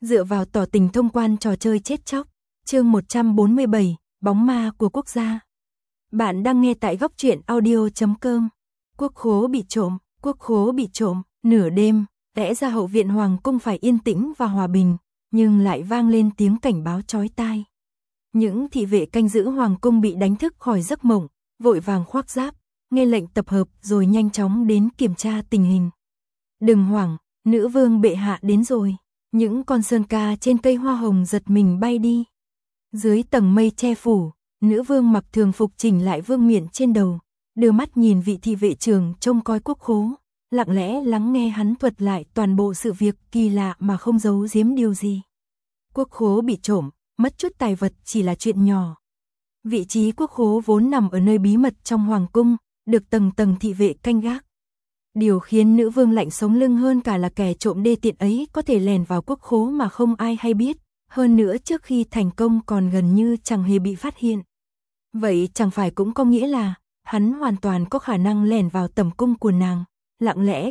Dựa vào tỏ tình thông quan trò chơi chết chóc. Chương 147, bóng ma của quốc gia. Bạn đang nghe tại góc truyện audio.com. Quốc khố bị trộm, quốc khố bị trộm. Nửa đêm, lẽ ra hậu viện hoàng cung phải yên tĩnh và hòa bình, nhưng lại vang lên tiếng cảnh báo chói tai. Những thị vệ canh giữ hoàng cung bị đánh thức khỏi giấc mộng, vội vàng khoác giáp, nghe lệnh tập hợp rồi nhanh chóng đến kiểm tra tình hình. Đừng hoảng, nữ vương bệ hạ đến rồi. Những con sơn ca trên cây hoa hồng giật mình bay đi. Dưới tầng mây che phủ, nữ vương mặc thường phục chỉnh lại vương miện trên đầu, đưa mắt nhìn vị thị vệ trưởng trông coi quốc khố, lặng lẽ lắng nghe hắn thuật lại toàn bộ sự việc kỳ lạ mà không giấu giếm điều gì. Quốc khố bị trộm, mất chút tài vật chỉ là chuyện nhỏ. Vị trí quốc khố vốn nằm ở nơi bí mật trong hoàng cung, được tầng tầng thị vệ canh gác. Điều khiến nữ vương lạnh sống lưng hơn cả là kẻ trộm đê tiện ấy có thể lèn vào quốc khố mà không ai hay biết, hơn nữa trước khi thành công còn gần như chẳng hề bị phát hiện. Vậy chẳng phải cũng có nghĩa là hắn hoàn toàn có khả năng lèn vào tẩm cung của nàng, lặng lẽ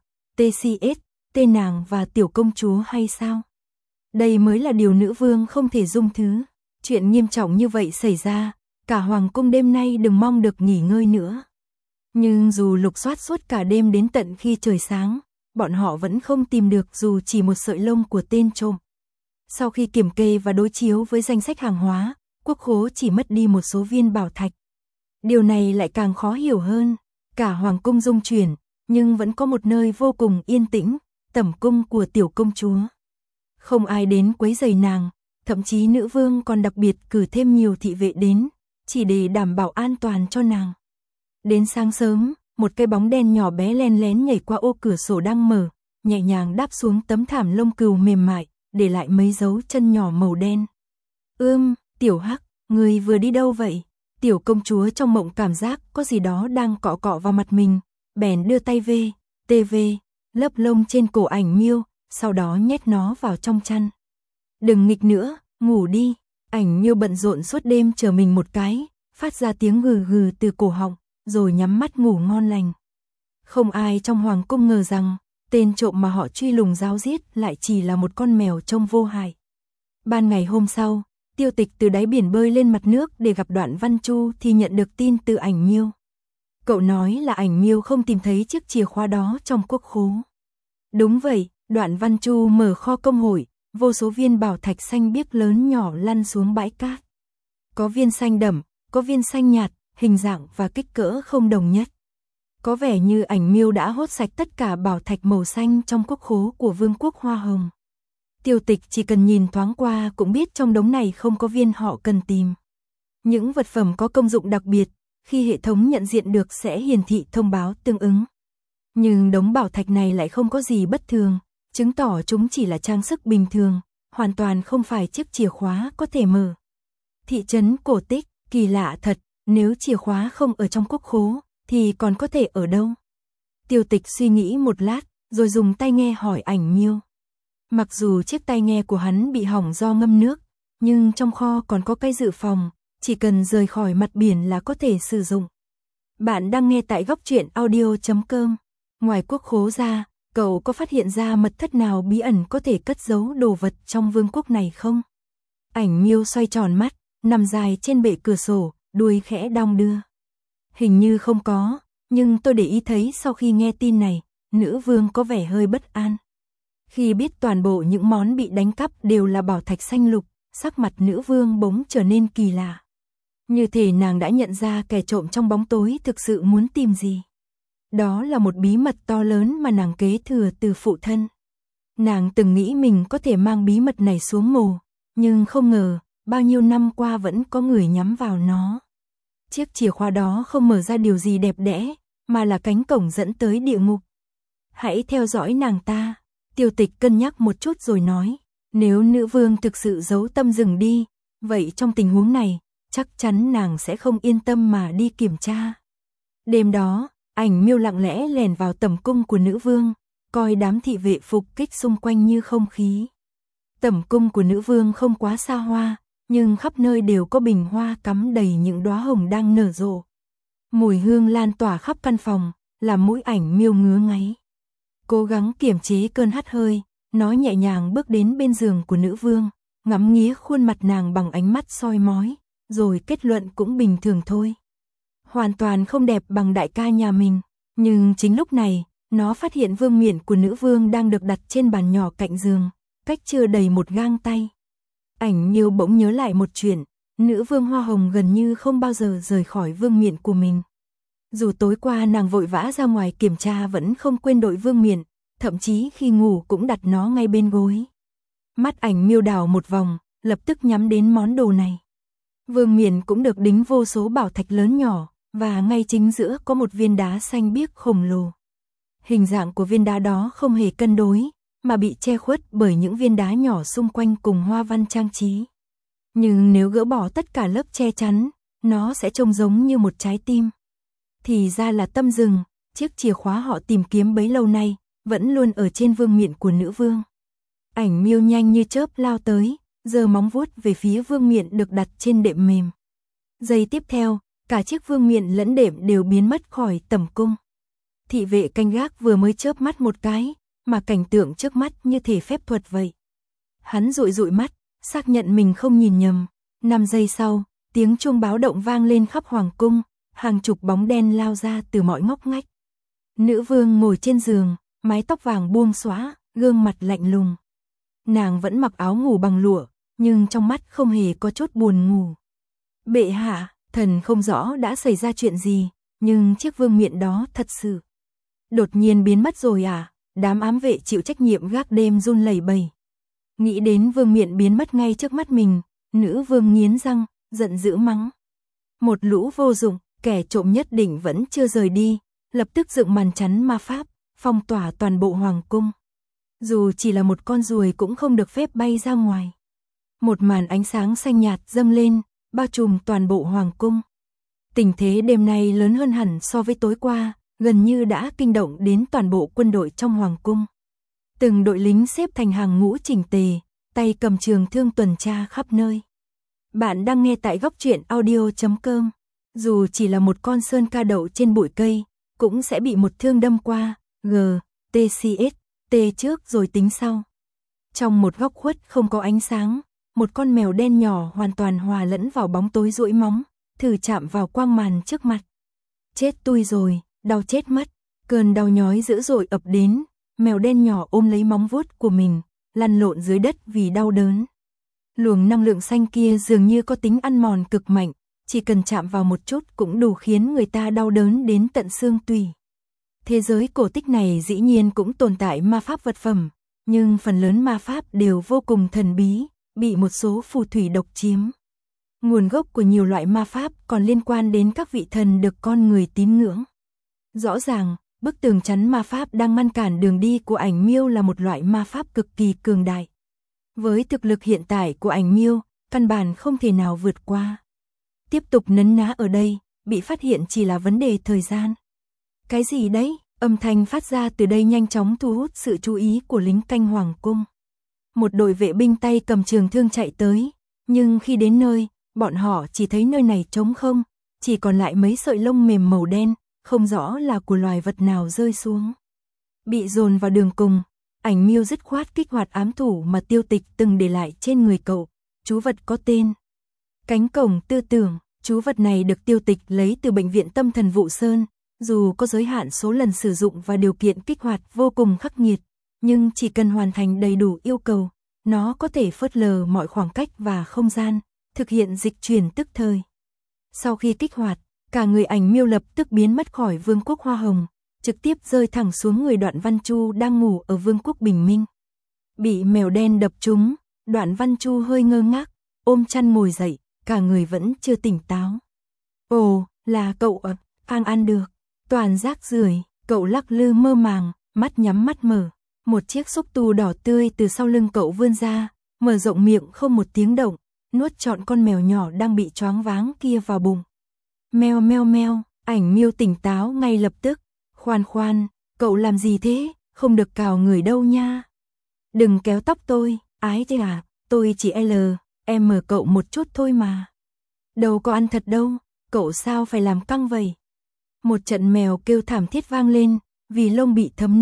TCS, tên nàng và tiểu công chúa hay sao? Đây mới là điều nữ vương không thể dung thứ. Chuyện nghiêm trọng như vậy xảy ra, cả hoàng cung đêm nay đừng mong được nghỉ ngơi nữa. Nhưng dù lục soát suốt cả đêm đến tận khi trời sáng, bọn họ vẫn không tìm được dù chỉ một sợi lông của tên trộm. Sau khi kiểm kê và đối chiếu với danh sách hàng hóa, quốc khố chỉ mất đi một số viên bảo thạch. Điều này lại càng khó hiểu hơn. Cả hoàng cung rung chuyển, nhưng vẫn có một nơi vô cùng yên tĩnh, tẩm cung của tiểu công chúa. Không ai đến quấy rầy nàng, thậm chí nữ vương còn đặc biệt cử thêm nhiều thị vệ đến, chỉ để đảm bảo an toàn cho nàng. Đến sáng sớm, một cái bóng đen nhỏ bé len lén nhảy qua ô cửa sổ đang mở, nhẹ nhàng đáp xuống tấm thảm lông cừu mềm mại, để lại mấy dấu chân nhỏ màu đen. Tiểu Hắc, người vừa đi đâu vậy? Tiểu công chúa trong mộng cảm giác có gì đó đang cọ cọ vào mặt mình, bèn đưa tay lớp lông trên cổ Ảnh Miêu, sau đó nhét nó vào trong chăn. Đừng nghịch nữa, ngủ đi. Ảnh Miêu bận rộn suốt đêm chờ mình một cái, phát ra tiếng gừ gừ từ cổ họng, rồi nhắm mắt ngủ ngon lành. Không ai trong hoàng cung ngờ rằng, tên trộm mà họ truy lùng ráo riết lại chỉ là một con mèo trông vô hại. Ban ngày hôm sau, Tiêu Tịch từ đáy biển bơi lên mặt nước để gặp Đoạn Văn Chu thì nhận được tin từ Ảnh Miêu. Cậu nói là Ảnh Miêu không tìm thấy chiếc chìa khóa đó trong quốc khố. Đúng vậy, Đoạn Văn Chu mở kho công hội, vô số viên bảo thạch xanh biếc lớn nhỏ lăn xuống bãi cát. Có viên xanh đậm, có viên xanh nhạt, hình dạng và kích cỡ không đồng nhất. Có vẻ như Ảnh Miêu đã hốt sạch tất cả bảo thạch màu xanh trong quốc khố của Vương quốc Hoa Hồng. Tiêu Tịch chỉ cần nhìn thoáng qua cũng biết trong đống này không có viên họ cần tìm. Những vật phẩm có công dụng đặc biệt, khi hệ thống nhận diện được sẽ hiển thị thông báo tương ứng. Nhưng đống bảo thạch này lại không có gì bất thường, chứng tỏ chúng chỉ là trang sức bình thường, hoàn toàn không phải chiếc chìa khóa có thể mở. Thị trấn cổ tích, kỳ lạ thật, nếu chìa khóa không ở trong quốc khố, thì còn có thể ở đâu? Tiêu Tịch suy nghĩ một lát, rồi dùng tai nghe hỏi Ảnh Miêu. Mặc dù chiếc tai nghe của hắn bị hỏng do ngâm nước, nhưng trong kho còn có cái dự phòng, chỉ cần rời khỏi mặt biển là có thể sử dụng. Bạn đang nghe tại góc truyện audio.com. Ngoài quốc khố ra, cậu có phát hiện ra mật thất nào bí ẩn có thể cất giấu đồ vật trong vương quốc này không? Ảnh Miêu xoay tròn mắt, nằm dài trên bệ cửa sổ, đuôi khẽ đong đưa. Hình như không có, nhưng tôi để ý thấy sau khi nghe tin này, nữ vương có vẻ hơi bất an. Khi biết toàn bộ những món bị đánh cắp đều là bảo thạch xanh lục, sắc mặt nữ vương bỗng trở nên kỳ lạ. Như thể nàng đã nhận ra kẻ trộm trong bóng tối thực sự muốn tìm gì. Đó là một bí mật to lớn mà nàng kế thừa từ phụ thân. Nàng từng nghĩ mình có thể mang bí mật này xuống mồ, nhưng không ngờ, bao nhiêu năm qua vẫn có người nhắm vào nó. Chiếc chìa khóa đó không mở ra điều gì đẹp đẽ, mà là cánh cổng dẫn tới địa ngục. Hãy theo dõi nàng ta. Tiêu Tịch cân nhắc một chút rồi nói, nếu nữ vương thực sự giấu tâm rừng đi, vậy trong tình huống này, chắc chắn nàng sẽ không yên tâm mà đi kiểm tra. Đêm đó, Ảnh Miêu lặng lẽ lèn vào tẩm cung của nữ vương, coi đám thị vệ phục kích xung quanh như không khí. Tẩm cung của nữ vương không quá xa hoa, nhưng khắp nơi đều có bình hoa cắm đầy những đóa hồng đang nở rộ. Mùi hương lan tỏa khắp căn phòng, làm mũi Ảnh Miêu ngứa ngáy. Cố gắng kiềm chế cơn hắt hơi, nó nhẹ nhàng bước đến bên giường của nữ vương, ngắm nghía khuôn mặt nàng bằng ánh mắt soi mói, rồi kết luận cũng bình thường thôi. Hoàn toàn không đẹp bằng đại ca nhà mình, nhưng chính lúc này, nó phát hiện vương miện của nữ vương đang được đặt trên bàn nhỏ cạnh giường, cách chưa đầy một gang tay. Ảnh Nhiêu bỗng nhớ lại một chuyện, nữ vương hoa hồng gần như không bao giờ rời khỏi vương miện của mình. Dù tối qua nàng vội vã ra ngoài kiểm tra vẫn không quên đội vương miện, thậm chí khi ngủ cũng đặt nó ngay bên gối. Mắt Ảnh Miêu đảo một vòng, lập tức nhắm đến món đồ này. Vương miện cũng được đính vô số bảo thạch lớn nhỏ, và ngay chính giữa có một viên đá xanh biếc khổng lồ. Hình dạng của viên đá đó không hề cân đối, mà bị che khuất bởi những viên đá nhỏ xung quanh cùng hoa văn trang trí. Nhưng nếu gỡ bỏ tất cả lớp che chắn, nó sẽ trông giống như một trái tim. Thì ra là tâm rừng, chiếc chìa khóa họ tìm kiếm bấy lâu nay, vẫn luôn ở trên vương miện của nữ vương. Ảnh Miêu nhanh như chớp lao tới, giơ móng vuốt về phía vương miện được đặt trên đệm mềm. Giây tiếp theo, cả chiếc vương miện lẫn đệm đều biến mất khỏi tầm cung. Thị vệ canh gác vừa mới chớp mắt một cái, mà cảnh tượng trước mắt như thể phép thuật vậy. Hắn dụi dụi mắt, xác nhận mình không nhìn nhầm. 5 giây sau, tiếng chuông báo động vang lên khắp hoàng cung, hàng chục bóng đen lao ra từ mọi ngóc ngách. Nữ vương ngồi trên giường, mái tóc vàng buông xõa, gương mặt lạnh lùng. Nàng vẫn mặc áo ngủ bằng lụa, nhưng trong mắt không hề có chút buồn ngủ. Bệ hạ, thần không rõ đã xảy ra chuyện gì, nhưng chiếc vương miện đó thật sự đột nhiên biến mất rồi à? Đám ám vệ chịu trách nhiệm gác đêm run lẩy bẩy. Nghĩ đến vương miện biến mất ngay trước mắt mình, nữ vương nghiến răng, giận dữ mắng. Một lũ vô dụng, kẻ trộm nhất định vẫn chưa rời đi, lập tức dựng màn chắn ma pháp, phong tỏa toàn bộ hoàng cung. Dù chỉ là một con ruồi cũng không được phép bay ra ngoài. Một màn ánh sáng xanh nhạt dâng lên, bao trùm toàn bộ hoàng cung. Tình thế đêm nay lớn hơn hẳn so với tối qua, gần như đã kinh động đến toàn bộ quân đội trong hoàng cung. Từng đội lính xếp thành hàng ngũ chỉnh tề, tay cầm trường thương tuần tra khắp nơi. Bạn đang nghe tại góc truyện audio.com. Dù chỉ là một con sơn ca đậu trên bụi cây, cũng sẽ bị một thương đâm qua, T trước rồi tính sau. Trong một góc khuất không có ánh sáng, một con mèo đen nhỏ hoàn toàn hòa lẫn vào bóng tối duỗi móng, thử chạm vào quang màn trước mặt. Chết tui rồi, đau chết mất. Cơn đau nhói dữ dội ập đến, mèo đen nhỏ ôm lấy móng vuốt của mình, lăn lộn dưới đất vì đau đớn. Luồng năng lượng xanh kia dường như có tính ăn mòn cực mạnh, chỉ cần chạm vào một chút cũng đủ khiến người ta đau đớn đến tận xương tủy. Thế giới cổ tích này dĩ nhiên cũng tồn tại ma pháp vật phẩm, nhưng phần lớn ma pháp đều vô cùng thần bí, bị một số phù thủy độc chiếm. Nguồn gốc của nhiều loại ma pháp còn liên quan đến các vị thần được con người tín ngưỡng. Rõ ràng, bức tường chắn ma pháp đang ngăn cản đường đi của Ảnh Miêu là một loại ma pháp cực kỳ cường đại. Với thực lực hiện tại của Ảnh Miêu, căn bản không thể nào vượt qua. Tiếp tục nấn ná ở đây, bị phát hiện chỉ là vấn đề thời gian. Cái gì đấy? Âm thanh phát ra từ đây nhanh chóng thu hút sự chú ý của lính canh hoàng cung. Một đội vệ binh tay cầm trường thương chạy tới, nhưng khi đến nơi, bọn họ chỉ thấy nơi này trống không, chỉ còn lại mấy sợi lông mềm màu đen, không rõ là của loài vật nào rơi xuống. Bị dồn vào đường cùng, Ảnh Miêu dứt khoát kích hoạt ám thủ mà Tiêu Tịch từng để lại trên người cậu, chú vật có tên Cánh Cổng Tư Tưởng. Chú vật này được Tiêu Tịch lấy từ bệnh viện tâm thần Vụ Sơn, dù có giới hạn số lần sử dụng và điều kiện kích hoạt vô cùng khắc nghiệt, nhưng chỉ cần hoàn thành đầy đủ yêu cầu, nó có thể phớt lờ mọi khoảng cách và không gian, thực hiện dịch chuyển tức thời. Sau khi kích hoạt, cả người Ảnh Miêu lập tức biến mất khỏi Vương quốc Hoa Hồng, trực tiếp rơi thẳng xuống người Đoạn Văn Chu đang ngủ ở Vương quốc Bình Minh. Bị mèo đen đập trúng, Đoạn Văn Chu hơi ngơ ngác, ôm chăn ngồi dậy, cả người vẫn chưa tỉnh táo. Ồ, là cậu à, ăn được. Toàn rác rưởi, cậu lắc lư mơ màng, mắt nhắm mắt mở. Một chiếc xúc tu đỏ tươi từ sau lưng cậu vươn ra, mở rộng miệng không một tiếng động, nuốt trọn con mèo nhỏ đang bị choáng váng kia vào bụng. Meo meo meo, Ảnh Miêu tỉnh táo ngay lập tức. Khoan khoan, cậu làm gì thế, không được cào người đâu nha. Đừng kéo tóc tôi, ái thế à, tôi chỉ em mở cậu một chút thôi mà. Đâu có ăn thật đâu, cậu sao phải làm căng vậy. Một trận mèo kêu thảm thiết vang lên, vì lông bị thấm nước,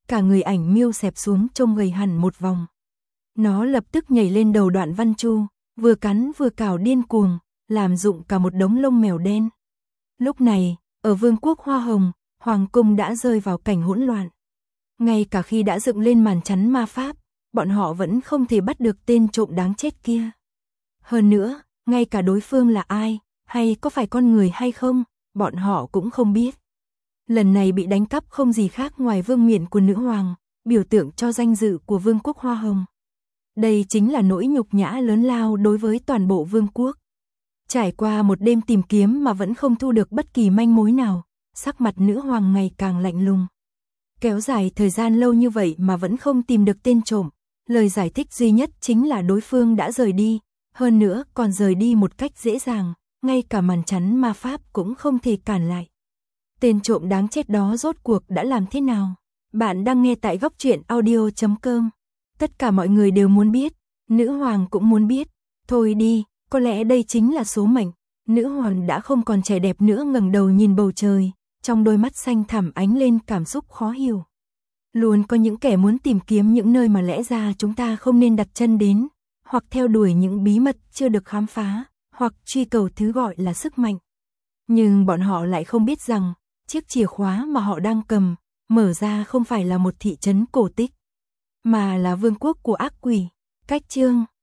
cả người ảnh miêu xẹp xuống trông gầy hẳn một vòng. Nó lập tức nhảy lên đầu Đoạn Văn Chu, vừa cắn vừa cào điên cuồng, làm rụng cả một đống lông mèo đen. Lúc này, ở Vương quốc Hoa Hồng, Hoàng cung đã rơi vào cảnh hỗn loạn. Ngay cả khi đã dựng lên màn chắn ma pháp, bọn họ vẫn không thể bắt được tên trộm đáng chết kia. Hơn nữa, ngay cả đối phương là ai, hay có phải con người hay không, bọn họ cũng không biết. Lần này bị đánh cắp không gì khác ngoài vương miện của nữ hoàng, biểu tượng cho danh dự của Vương quốc Hoa Hồng. Đây chính là nỗi nhục nhã lớn lao đối với toàn bộ vương quốc. Trải qua một đêm tìm kiếm mà vẫn không thu được bất kỳ manh mối nào, sắc mặt nữ hoàng ngày càng lạnh lùng. Kéo dài thời gian lâu như vậy mà vẫn không tìm được tên trộm, lời giải thích duy nhất chính là đối phương đã rời đi, hơn nữa còn rời đi một cách dễ dàng, ngay cả màn chắn ma pháp cũng không thể cản lại. Tên trộm đáng chết đó rốt cuộc đã làm thế nào? Bạn đang nghe tại Góc Truyện Audio.com. Tất cả mọi người đều muốn biết, nữ hoàng cũng muốn biết. Thôi đi, có lẽ đây chính là số mệnh. Nữ hoàng đã không còn trẻ đẹp nữa, ngẩng đầu nhìn bầu trời, trong đôi mắt xanh thẳm ánh lên cảm xúc khó hiểu. Luôn có những kẻ muốn tìm kiếm những nơi mà lẽ ra chúng ta không nên đặt chân đến, hoặc theo đuổi những bí mật chưa được khám phá, hoặc truy cầu thứ gọi là sức mạnh. Nhưng bọn họ lại không biết rằng, chiếc chìa khóa mà họ đang cầm, mở ra không phải là một thị trấn cổ tích, mà là vương quốc của ác quỷ. Cách chương